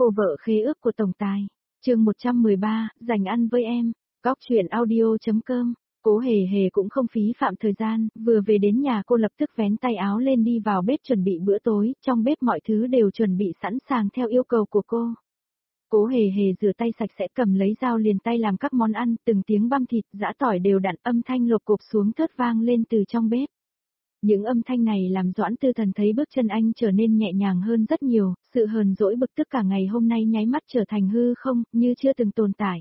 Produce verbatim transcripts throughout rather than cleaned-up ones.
Cô vợ khế ước của tổng tài. Chương một trăm mười ba, dành ăn với em. Góc truyện audio.com. Cố Hề Hề cũng không phí phạm thời gian, vừa về đến nhà cô lập tức vén tay áo lên đi vào bếp chuẩn bị bữa tối, trong bếp mọi thứ đều chuẩn bị sẵn sàng theo yêu cầu của cô. Cố Hề Hề rửa tay sạch sẽ cầm lấy dao liền tay làm các món ăn, từng tiếng băm thịt, giã tỏi đều đặn, âm thanh lộp cộp xuống thớt vang lên từ trong bếp. Những âm thanh này làm Doãn Tư Thần thấy bước chân anh trở nên nhẹ nhàng hơn rất nhiều, sự hờn dỗi bực tức cả ngày hôm nay nháy mắt trở thành hư không, như chưa từng tồn tại.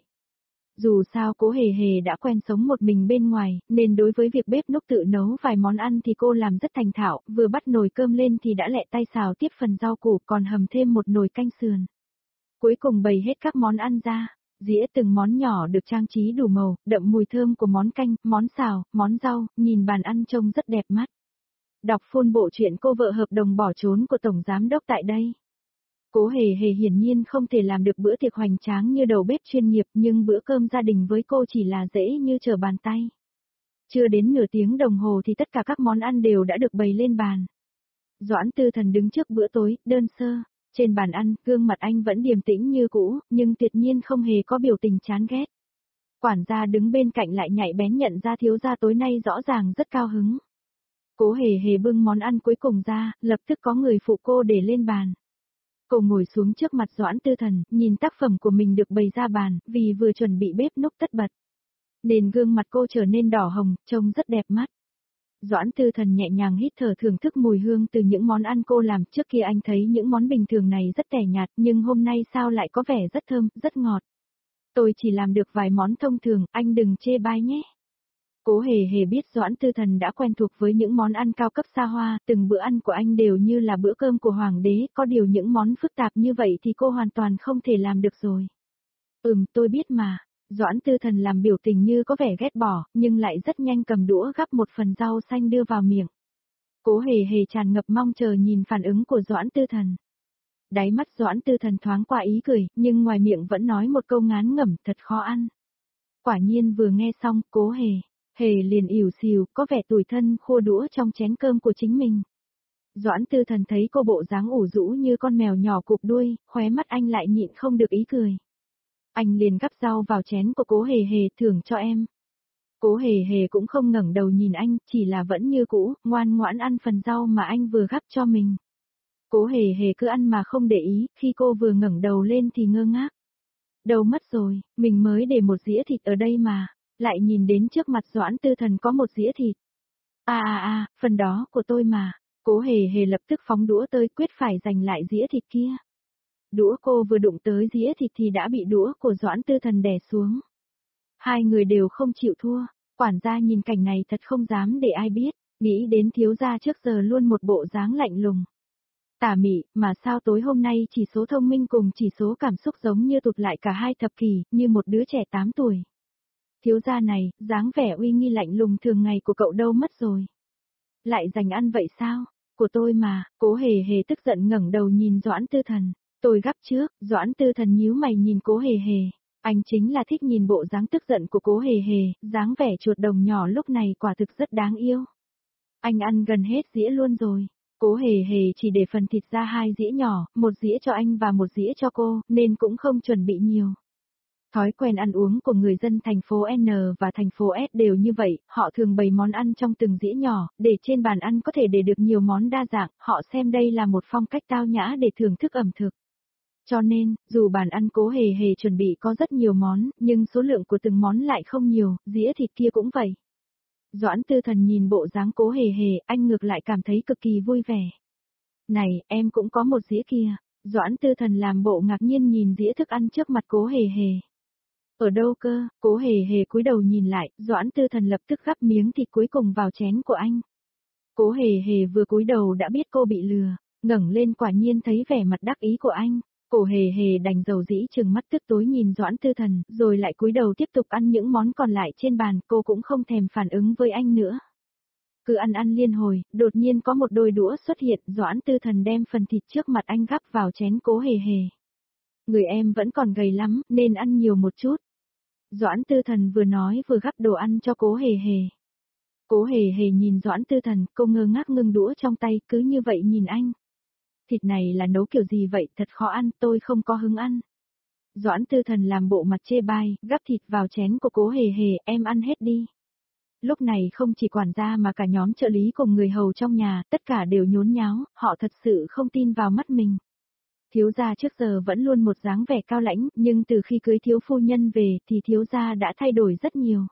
Dù sao Cố Hề Hề đã quen sống một mình bên ngoài, nên đối với việc bếp núc tự nấu vài món ăn thì cô làm rất thành thạo, vừa bắt nồi cơm lên thì đã lẹ tay xào tiếp phần rau củ còn hầm thêm một nồi canh sườn. Cuối cùng bày hết các món ăn ra, dĩa từng món nhỏ được trang trí đủ màu, đậm mùi thơm của món canh, món xào, món rau, nhìn bàn ăn trông rất đẹp mắt. Đọc full bộ truyện Cô vợ hợp đồng bỏ trốn của Tổng Giám đốc tại đây. Cố Hề Hề hiển nhiên không thể làm được bữa tiệc hoành tráng như đầu bếp chuyên nghiệp, nhưng bữa cơm gia đình với cô chỉ là dễ như trở bàn tay. Chưa đến nửa tiếng đồng hồ thì tất cả các món ăn đều đã được bày lên bàn. Doãn Tư Thần đứng trước bữa tối, đơn sơ. Trên bàn ăn, gương mặt anh vẫn điềm tĩnh như cũ, nhưng tuyệt nhiên không hề có biểu tình chán ghét. Quản gia đứng bên cạnh lại nhạy bén nhận ra thiếu gia tối nay rõ ràng rất cao hứng. Cố Hề Hề bưng món ăn cuối cùng ra, lập tức có người phụ cô để lên bàn. Cô ngồi xuống trước mặt Doãn Tư Thần, nhìn tác phẩm của mình được bày ra bàn, vì vừa chuẩn bị bếp núc tất bật. Nên gương mặt cô trở nên đỏ hồng, trông rất đẹp mắt. Doãn Tư Thần nhẹ nhàng hít thở thưởng thức mùi hương từ những món ăn cô làm, trước kia anh thấy những món bình thường này rất tẻ nhạt, nhưng hôm nay sao lại có vẻ rất thơm, rất ngọt. Tôi chỉ làm được vài món thông thường, anh đừng chê bai nhé. Cố Hề Hề biết Doãn Tư Thần đã quen thuộc với những món ăn cao cấp xa hoa, từng bữa ăn của anh đều như là bữa cơm của hoàng đế, có điều những món phức tạp như vậy thì cô hoàn toàn không thể làm được rồi. Ừm, tôi biết mà. Doãn Tư Thần làm biểu tình như có vẻ ghét bỏ, nhưng lại rất nhanh cầm đũa gắp một phần rau xanh đưa vào miệng. Cố Hề Hề tràn ngập mong chờ nhìn phản ứng của Doãn Tư Thần. Đáy mắt Doãn Tư Thần thoáng qua ý cười, nhưng ngoài miệng vẫn nói một câu ngán ngẩm, thật khó ăn. Quả nhiên vừa nghe xong, Cố Hề Hề liền ỉu xìu, có vẻ tủi thân khô đũa trong chén cơm của chính mình. Doãn Tư Thần thấy cô bộ dáng ủ rũ như con mèo nhỏ cụp đuôi, khóe mắt anh lại nhịn không được ý cười. Anh liền gắp rau vào chén của Cố Hề Hề, thưởng cho em. Cố Hề Hề cũng không ngẩng đầu nhìn anh, chỉ là vẫn như cũ, ngoan ngoãn ăn phần rau mà anh vừa gắp cho mình. Cố Hề Hề cứ ăn mà không để ý, khi cô vừa ngẩng đầu lên thì ngơ ngác. Đâu mất rồi, mình mới để một dĩa thịt ở đây mà, lại nhìn đến trước mặt Doãn Tư Thần có một dĩa thịt. À à à, phần đó của tôi mà. Cố Hề Hề lập tức phóng đũa tới, quyết phải giành lại dĩa thịt kia. Đũa cô vừa đụng tới dĩa thịt thì đã bị đũa của Doãn Tư Thần đè xuống. Hai người đều không chịu thua, quản gia nhìn cảnh này thật không dám để ai biết, nghĩ đến thiếu gia trước giờ luôn một bộ dáng lạnh lùng. Tà mị, mà sao tối hôm nay chỉ số thông minh cùng chỉ số cảm xúc giống như tụt lại cả hai thập kỷ, như một đứa trẻ tám tuổi. Thiếu gia này, dáng vẻ uy nghi lạnh lùng thường ngày của cậu đâu mất rồi. Lại giành ăn vậy sao? Của tôi mà. Cố Hề Hề tức giận ngẩng đầu nhìn Doãn Tư Thần. Tôi gắp trước. Doãn Tư Thần nhíu mày nhìn Cố Hề Hề. Anh chính là thích nhìn bộ dáng tức giận của Cố Hề Hề, dáng vẻ chuột đồng nhỏ lúc này quả thực rất đáng yêu. Anh ăn gần hết dĩa luôn rồi. Cố Hề Hề chỉ để phần thịt ra hai dĩa nhỏ, một dĩa cho anh và một dĩa cho cô, nên cũng không chuẩn bị nhiều. Thói quen ăn uống của người dân thành phố N và thành phố S đều như vậy, họ thường bày món ăn trong từng dĩa nhỏ, để trên bàn ăn có thể để được nhiều món đa dạng, họ xem đây là một phong cách tao nhã để thưởng thức ẩm thực. Cho nên, dù bàn ăn Cố Hề Hề chuẩn bị có rất nhiều món, nhưng số lượng của từng món lại không nhiều, dĩa thịt kia cũng vậy. Doãn Tư Thần nhìn bộ dáng Cố Hề Hề, anh ngược lại cảm thấy cực kỳ vui vẻ. Này, em cũng có một dĩa kia. Doãn Tư Thần làm bộ ngạc nhiên nhìn dĩa thức ăn trước mặt Cố Hề Hề. Ở đâu cơ? Cố Hề Hề cúi đầu nhìn lại, Doãn Tư Thần lập tức gắp miếng thịt cuối cùng vào chén của anh. Cố Hề Hề vừa cúi đầu đã biết cô bị lừa, ngẩng lên quả nhiên thấy vẻ mặt đắc ý của anh. Cố Hề Hề đành dầu dĩ trừng mắt tức tối nhìn Doãn Tư Thần, rồi lại cúi đầu tiếp tục ăn những món còn lại trên bàn, cô cũng không thèm phản ứng với anh nữa. Cứ ăn ăn liên hồi, đột nhiên có một đôi đũa xuất hiện, Doãn Tư Thần đem phần thịt trước mặt anh gắp vào chén Cố Hề Hề. Người em vẫn còn gầy lắm, nên ăn nhiều một chút. Doãn Tư Thần vừa nói vừa gắp đồ ăn cho Cố Hề Hề. Cố Hề Hề nhìn Doãn Tư Thần, cô ngơ ngác ngưng đũa trong tay, cứ như vậy nhìn anh. Thịt này là nấu kiểu gì vậy, thật khó ăn, tôi không có hứng ăn. Doãn Tư Thần làm bộ mặt chê bai, gắp thịt vào chén của Cố Hề Hề, em ăn hết đi. Lúc này không chỉ quản gia mà cả nhóm trợ lý cùng người hầu trong nhà, tất cả đều nhốn nháo, họ thật sự không tin vào mắt mình. Thiếu gia trước giờ vẫn luôn một dáng vẻ cao lãnh, nhưng từ khi cưới thiếu phu nhân về thì thiếu gia đã thay đổi rất nhiều.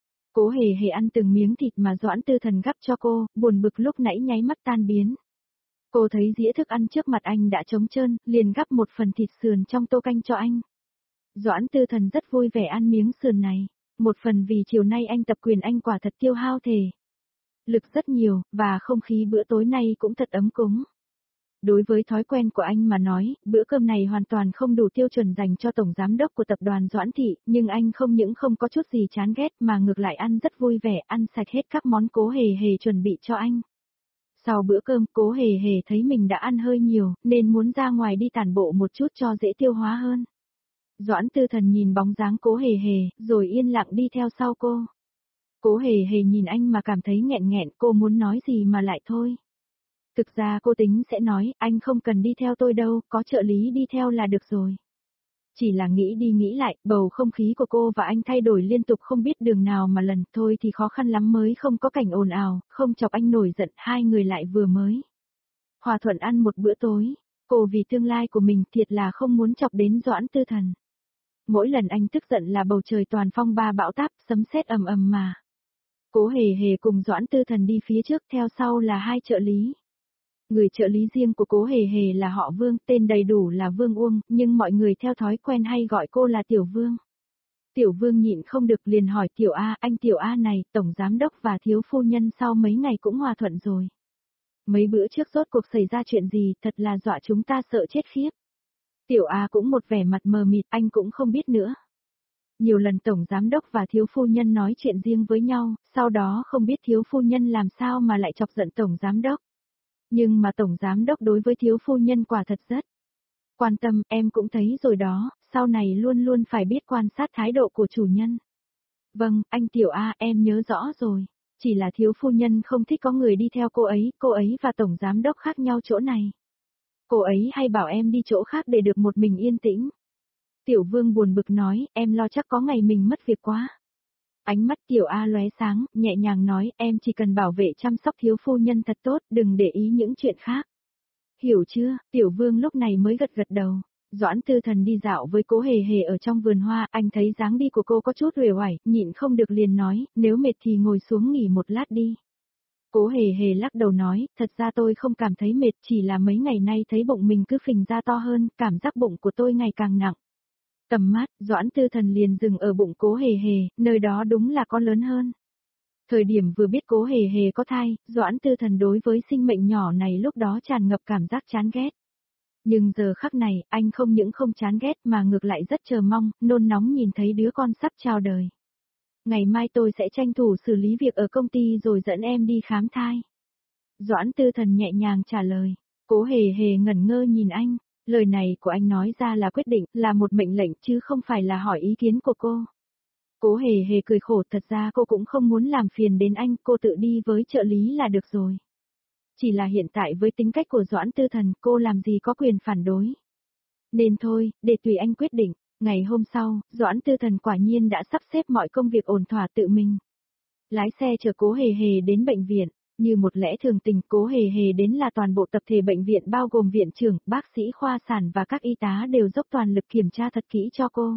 Cố Hề Hề ăn từng miếng thịt mà Doãn Tư Thần gắp cho cô, buồn bực lúc nãy nháy mắt tan biến. Cô thấy dĩa thức ăn trước mặt anh đã trống trơn, liền gắp một phần thịt sườn trong tô canh cho anh. Doãn Tư Thần rất vui vẻ ăn miếng sườn này, một phần vì chiều nay anh tập quyền anh quả thật tiêu hao thể lực rất nhiều, và không khí bữa tối nay cũng thật ấm cúng. Đối với thói quen của anh mà nói, bữa cơm này hoàn toàn không đủ tiêu chuẩn dành cho tổng giám đốc của tập đoàn Doãn Thị, nhưng anh không những không có chút gì chán ghét mà ngược lại ăn rất vui vẻ, ăn sạch hết các món Cố Hề Hề chuẩn bị cho anh. Sau bữa cơm, Cố Hề Hề thấy mình đã ăn hơi nhiều, nên muốn ra ngoài đi tản bộ một chút cho dễ tiêu hóa hơn. Doãn Tư Thần nhìn bóng dáng Cố Hề Hề, rồi yên lặng đi theo sau cô. Cố Hề Hề nhìn anh mà cảm thấy nghẹn nghẹn, cô muốn nói gì mà lại thôi. Thực ra cô tính sẽ nói, anh không cần đi theo tôi đâu, có trợ lý đi theo là được rồi. Chỉ là nghĩ đi nghĩ lại, bầu không khí của cô và anh thay đổi liên tục không biết đường nào mà lần, thôi thì khó khăn lắm mới không có cảnh ồn ào, không chọc anh nổi giận, hai người lại vừa mới hòa thuận ăn một bữa tối. Cô vì tương lai của mình thiệt là không muốn chọc đến Doãn Tư Thần. Mỗi lần anh tức giận là bầu trời toàn phong ba bão táp, sấm sét ầm ầm mà. Cố Hề Hề cùng Doãn Tư Thần đi phía trước, theo sau là hai trợ lý. Người trợ lý riêng của Cố Hề Hề là họ Vương, tên đầy đủ là Vương Uông, nhưng mọi người theo thói quen hay gọi cô là Tiểu Vương. Tiểu Vương nhịn không được liền hỏi Tiểu A, anh Tiểu A này, tổng giám đốc và thiếu phu nhân sau mấy ngày cũng hòa thuận rồi. Mấy bữa trước rốt cuộc xảy ra chuyện gì, thật là dọa chúng ta sợ chết khiếp. Tiểu A cũng một vẻ mặt mờ mịt, anh cũng không biết nữa. Nhiều lần tổng giám đốc và thiếu phu nhân nói chuyện riêng với nhau, sau đó không biết thiếu phu nhân làm sao mà lại chọc giận tổng giám đốc. Nhưng mà tổng giám đốc đối với thiếu phu nhân quả thật rất quan tâm, em cũng thấy rồi đó, sau này luôn luôn phải biết quan sát thái độ của chủ nhân. Vâng, anh Tiểu A, em nhớ rõ rồi. Chỉ là thiếu phu nhân không thích có người đi theo cô ấy, cô ấy và tổng giám đốc khác nhau chỗ này. Cô ấy hay bảo em đi chỗ khác để được một mình yên tĩnh. Tiểu Vương buồn bực nói, em lo chắc có ngày mình mất việc quá. Ánh mắt Tiểu A lóe sáng, nhẹ nhàng nói, em chỉ cần bảo vệ chăm sóc thiếu phu nhân thật tốt, đừng để ý những chuyện khác. Hiểu chưa, Tiểu Vương lúc này mới gật gật đầu. Doãn Tư Thần đi dạo với Cố Hề Hề ở trong vườn hoa, anh thấy dáng đi của cô có chút uể oải, nhịn không được liền nói, nếu mệt thì ngồi xuống nghỉ một lát đi. Cố Hề Hề lắc đầu nói, thật ra tôi không cảm thấy mệt, chỉ là mấy ngày nay thấy bụng mình cứ phình ra to hơn, cảm giác bụng của tôi ngày càng nặng. Tầm mắt, Doãn Tư Thần liền dừng ở bụng Cố Hề Hề, nơi đó đúng là có lớn hơn. Thời điểm vừa biết Cố Hề Hề có thai, Doãn Tư Thần đối với sinh mệnh nhỏ này lúc đó tràn ngập cảm giác chán ghét. Nhưng giờ khắc này, anh không những không chán ghét mà ngược lại rất chờ mong, nôn nóng nhìn thấy đứa con sắp chào đời. Ngày mai tôi sẽ tranh thủ xử lý việc ở công ty rồi dẫn em đi khám thai. Doãn Tư Thần nhẹ nhàng trả lời. Cố Hề Hề ngẩn ngơ nhìn anh, lời này của anh nói ra là quyết định, là một mệnh lệnh chứ không phải là hỏi ý kiến của cô. Cố Hề Hề cười khổ, thật ra cô cũng không muốn làm phiền đến anh, cô tự đi với trợ lý là được rồi. Chỉ là hiện tại với tính cách của Doãn Tư Thần, cô làm gì có quyền phản đối. Nên thôi, để tùy anh quyết định. Ngày hôm sau, Doãn Tư Thần quả nhiên đã sắp xếp mọi công việc ổn thỏa tự mình. Lái xe chở Cố Hề Hề đến bệnh viện, như một lẽ thường tình, Cố Hề Hề đến là toàn bộ tập thể bệnh viện bao gồm viện trưởng, bác sĩ khoa sản và các y tá đều dốc toàn lực kiểm tra thật kỹ cho cô.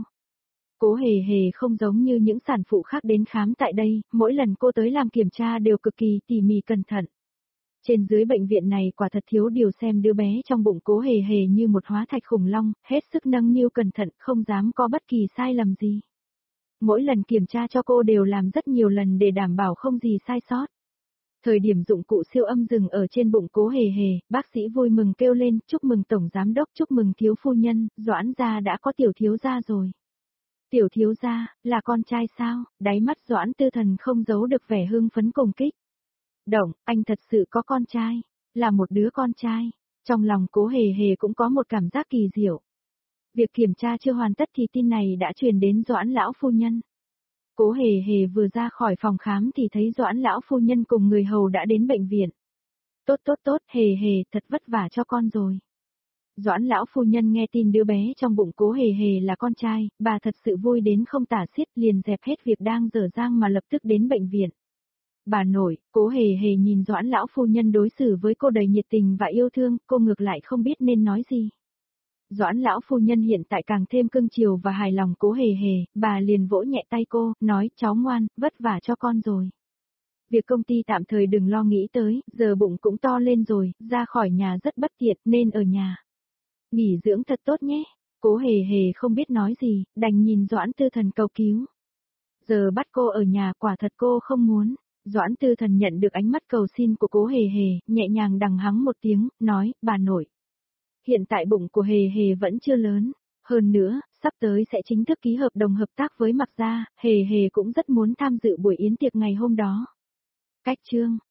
Cố Hề Hề không giống như những sản phụ khác đến khám tại đây, mỗi lần cô tới làm kiểm tra đều cực kỳ tỉ mỉ cẩn thận. Trên dưới bệnh viện này quả thật thiếu điều xem đứa bé trong bụng Cố Hề Hề như một hóa thạch khủng long, hết sức nâng niu cẩn thận, không dám có bất kỳ sai lầm gì. Mỗi lần kiểm tra cho cô đều làm rất nhiều lần để đảm bảo không gì sai sót. Thời điểm dụng cụ siêu âm dừng ở trên bụng Cố Hề Hề, bác sĩ vui mừng kêu lên, chúc mừng tổng giám đốc, chúc mừng thiếu phu nhân, Doãn gia đã có tiểu thiếu gia rồi. Tiểu thiếu gia, là con trai sao? Đáy mắt Doãn Tư Thần không giấu được vẻ hưng phấn cùng kích. Động, anh thật sự có con trai, là một đứa con trai. Trong lòng Cố Hề Hề cũng có một cảm giác kỳ diệu. Việc kiểm tra chưa hoàn tất thì tin này đã truyền đến Doãn lão phu nhân. Cố Hề Hề vừa ra khỏi phòng khám thì thấy Doãn lão phu nhân cùng người hầu đã đến bệnh viện. Tốt tốt tốt, Hề Hề, thật vất vả cho con rồi. Doãn lão phu nhân nghe tin đứa bé trong bụng Cố Hề Hề là con trai, bà thật sự vui đến không tả xiết, liền dẹp hết việc đang dở dang mà lập tức đến bệnh viện. Bà nội, Cố Hề Hề nhìn Doãn lão phu nhân đối xử với cô đầy nhiệt tình và yêu thương, cô ngược lại không biết nên nói gì. Doãn lão phu nhân hiện tại càng thêm cưng chiều và hài lòng Cố Hề Hề, bà liền vỗ nhẹ tay cô, nói, cháu ngoan, vất vả cho con rồi. Việc công ty tạm thời đừng lo nghĩ tới, giờ bụng cũng to lên rồi, ra khỏi nhà rất bất tiện nên ở nhà. Nghỉ dưỡng thật tốt nhé. Cố Hề Hề không biết nói gì, đành nhìn Doãn Tư Thần cầu cứu. Giờ bắt cô ở nhà quả thật cô không muốn. Doãn Tư Thần nhận được ánh mắt cầu xin của Cố Hề Hề, nhẹ nhàng đằng hắng một tiếng, nói, bà nội. Hiện tại bụng của Hề Hề vẫn chưa lớn. Hơn nữa, sắp tới sẽ chính thức ký hợp đồng hợp tác với Mạc Gia, Hề Hề cũng rất muốn tham dự buổi yến tiệc ngày hôm đó. Cách chương